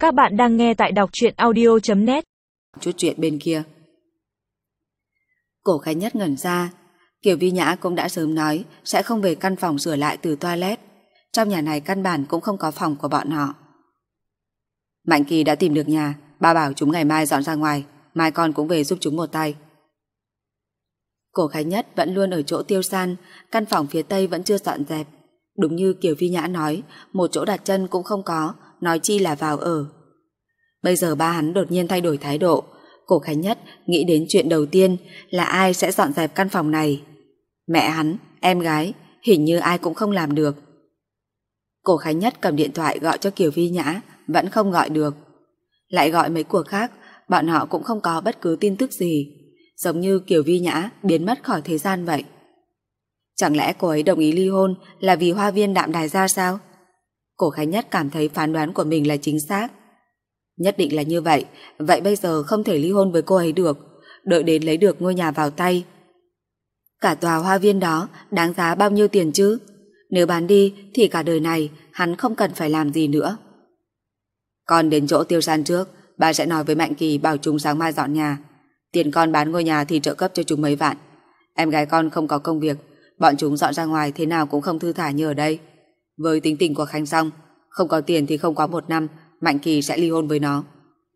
Các bạn đang nghe tại đọc truyện audio.net. Chút chuyện bên kia. Cổ Khánh Nhất ngẩn ra. Kiều Vi Nhã cũng đã sớm nói sẽ không về căn phòng sửa lại từ toilet. Trong nhà này căn bản cũng không có phòng của bọn họ. Mạnh Kỳ đã tìm được nhà. Ba bảo chúng ngày mai dọn ra ngoài. Mai con cũng về giúp chúng một tay. Cổ Khánh Nhất vẫn luôn ở chỗ Tiêu San. Căn phòng phía tây vẫn chưa dọn dẹp. Đúng như Kiều Vi Nhã nói, một chỗ đặt chân cũng không có, nói chi là vào ở. Bây giờ ba hắn đột nhiên thay đổi thái độ. Cổ Khánh Nhất nghĩ đến chuyện đầu tiên là ai sẽ dọn dẹp căn phòng này. Mẹ hắn, em gái, hình như ai cũng không làm được. Cổ Khánh Nhất cầm điện thoại gọi cho Kiều Vi Nhã, vẫn không gọi được. Lại gọi mấy cuộc khác, bọn họ cũng không có bất cứ tin tức gì. Giống như Kiều Vi Nhã biến mất khỏi thế gian vậy. Chẳng lẽ cô ấy đồng ý ly hôn là vì hoa viên Đạm Đài ra sao? Cổ Khánh Nhất cảm thấy phán đoán của mình là chính xác. Nhất định là như vậy. Vậy bây giờ không thể ly hôn với cô ấy được. Đợi đến lấy được ngôi nhà vào tay. Cả tòa hoa viên đó đáng giá bao nhiêu tiền chứ? Nếu bán đi thì cả đời này hắn không cần phải làm gì nữa. Con đến chỗ Tiêu San trước. Bà sẽ nói với Mạnh Kỳ bảo chúng sáng mai dọn nhà. Tiền con bán ngôi nhà thì trợ cấp cho chúng mấy vạn. Em gái con không có công việc, bọn chúng dọn ra ngoài thế nào cũng không thư thả như ở đây. Với tính tình của Khánh Song, không có tiền thì không quá 1 năm Mạnh Kỳ sẽ ly hôn với nó.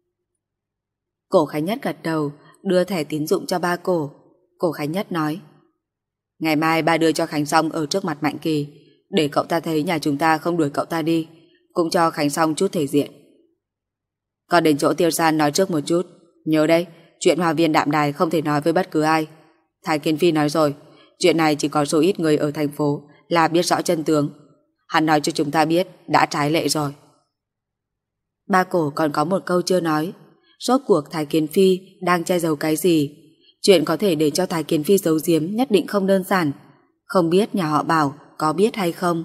Cổ Khánh Nhất gật đầu, đưa thẻ tín dụng cho ba cổ. Cổ Khánh Nhất nói: ngày mai ba đưa cho Khánh Song ở trước mặt Mạnh Kỳ, để cậu ta thấy nhà chúng ta không đuổi cậu ta đi, cũng cho Khánh Song chút thể diện. Còn đến chỗ Tiêu San nói trước một chút. Nhớ đấy, chuyện hoa viên Đạm Đài không thể nói với bất cứ ai. Thái Kiến Phi nói rồi, chuyện này chỉ có số ít người ở thành phố là biết rõ chân tướng. Hắn nói cho chúng ta biết đã trái lệ rồi. Ba cổ còn có một câu chưa nói. Rốt cuộc Thái Kiến Phi đang che giấu cái gì? Chuyện có thể để cho Thái Kiến Phi giấu giếm nhất định không đơn giản. Không biết nhà họ Bảo có biết hay không?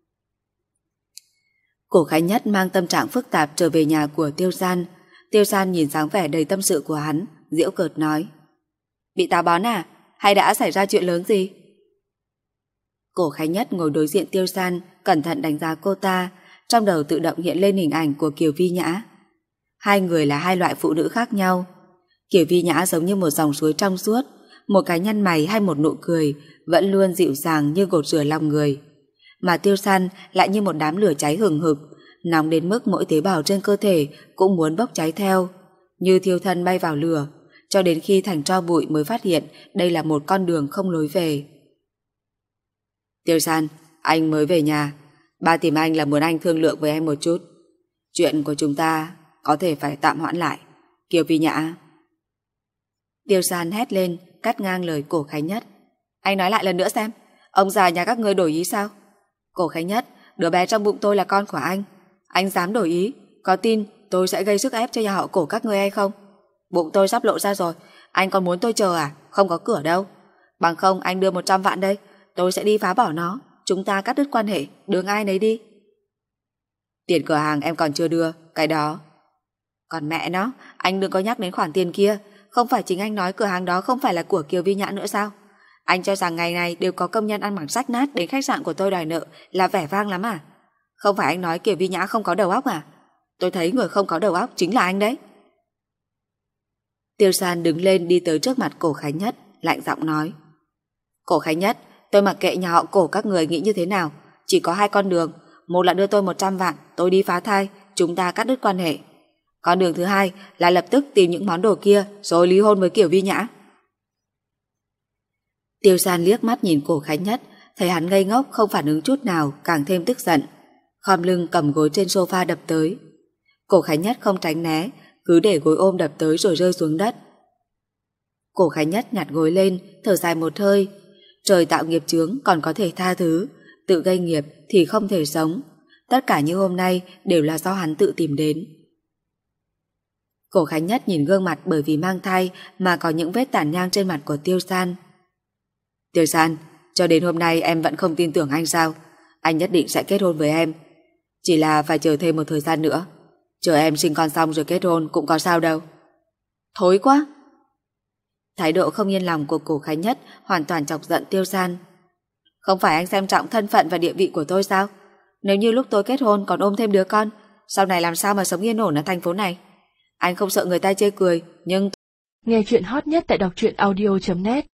Cổ Khánh Nhất mang tâm trạng phức tạp trở về nhà của Tiêu San. Tiêu San nhìn dáng vẻ đầy tâm sự của hắn, giễu cợt nói: bị táo bón à? Hay đã xảy ra chuyện lớn gì? Cổ Khánh Nhất ngồi đối diện Tiêu San, cẩn thận đánh giá cô ta, trong đầu tự động hiện lên hình ảnh của Kiều Vi Nhã. Hai người là hai loại phụ nữ khác nhau. Kiều Vi Nhã giống như một dòng suối trong suốt, một cái nhăn mày hay một nụ cười vẫn luôn dịu dàng như gột rửa lòng người. Mà Tiêu San lại như một đám lửa cháy hừng hực, nóng đến mức mỗi tế bào trên cơ thể cũng muốn bốc cháy theo, như thiêu thân bay vào lửa, cho đến khi thành tro bụi mới phát hiện đây là một con đường không lối về. Tiêu San, anh mới về nhà. Ba tìm anh là muốn anh thương lượng với em một chút. Chuyện của chúng ta có thể phải tạm hoãn lại. Kiều Vi Nhã. Tiêu San hét lên, cắt ngang lời Cổ Khánh Nhất. Anh nói lại lần nữa xem, ông già nhà các ngươi đổi ý sao? Cổ Khánh Nhất, đứa bé trong bụng tôi là con của anh. Anh dám đổi ý, có tin tôi sẽ gây sức ép cho nhà họ Cổ các ngươi hay không? Bụng tôi sắp lộ ra rồi, anh còn muốn tôi chờ à? Không có cửa đâu. Bằng không anh đưa 100 vạn đây, tôi sẽ đi phá bỏ nó. Chúng ta cắt đứt quan hệ, đường ai nấy đi. Tiền cửa hàng em còn chưa đưa, cái đó. Còn mẹ nó, anh đừng có nhắc đến khoản tiền kia. Không phải chính anh nói cửa hàng đó không phải là của Kiều Vi Nhã nữa sao? Anh cho rằng ngày này đều có công nhân ăn mặc rách nát đến khách sạn của tôi đòi nợ là vẻ vang lắm à? Không phải anh nói Kiều Vi Nhã không có đầu óc à? Tôi thấy người không có đầu óc chính là anh đấy. Tiêu San đứng lên đi tới trước mặt Cổ Khánh Nhất, lạnh giọng nói: Cổ Khánh Nhất, tôi mặc kệ nhà họ Cổ các người nghĩ như thế nào, chỉ có 2 con đường. Một là đưa tôi 100 vạn, tôi đi phá thai, chúng ta cắt đứt quan hệ. Con đường thứ hai là lập tức tìm những món đồ kia rồi ly hôn với Kiều Vi Nhã. Tiêu San liếc mắt nhìn Cổ Khánh Nhất, thấy hắn ngây ngốc không phản ứng chút nào, càng thêm tức giận, khom lưng cầm gối trên sofa đập tới. Cổ Khánh Nhất không tránh né, cứ để gối ôm đập tới rồi rơi xuống đất. Cổ Khánh Nhất nhặt gối lên, thở dài một hơi. Trời tạo nghiệp chướng còn có thể tha thứ, tự gây nghiệp thì không thể sống. Tất cả như hôm nay đều là do hắn tự tìm đến. Cổ Khánh Nhất nhìn gương mặt bởi vì mang thai mà có những vết tàn nhang trên mặt của Tiêu San. Tiêu San, cho đến hôm nay em vẫn không tin tưởng anh sao? Anh nhất định sẽ kết hôn với em. Chỉ là phải chờ thêm một thời gian nữa. Chờ em sinh con xong rồi kết hôn cũng có sao đâu. Thối quá! Thái độ không yên lòng của Cổ Khánh Nhất hoàn toàn chọc giận Tiêu San. Không phải anh xem trọng thân phận và địa vị của tôi sao? Nếu như lúc tôi kết hôn còn ôm thêm đứa con, sau này làm sao mà sống yên ổn ở thành phố này. Anh không sợ người ta chê cười, nhưng... Nghe chuyện hot nhất tại đọc truyện audio.net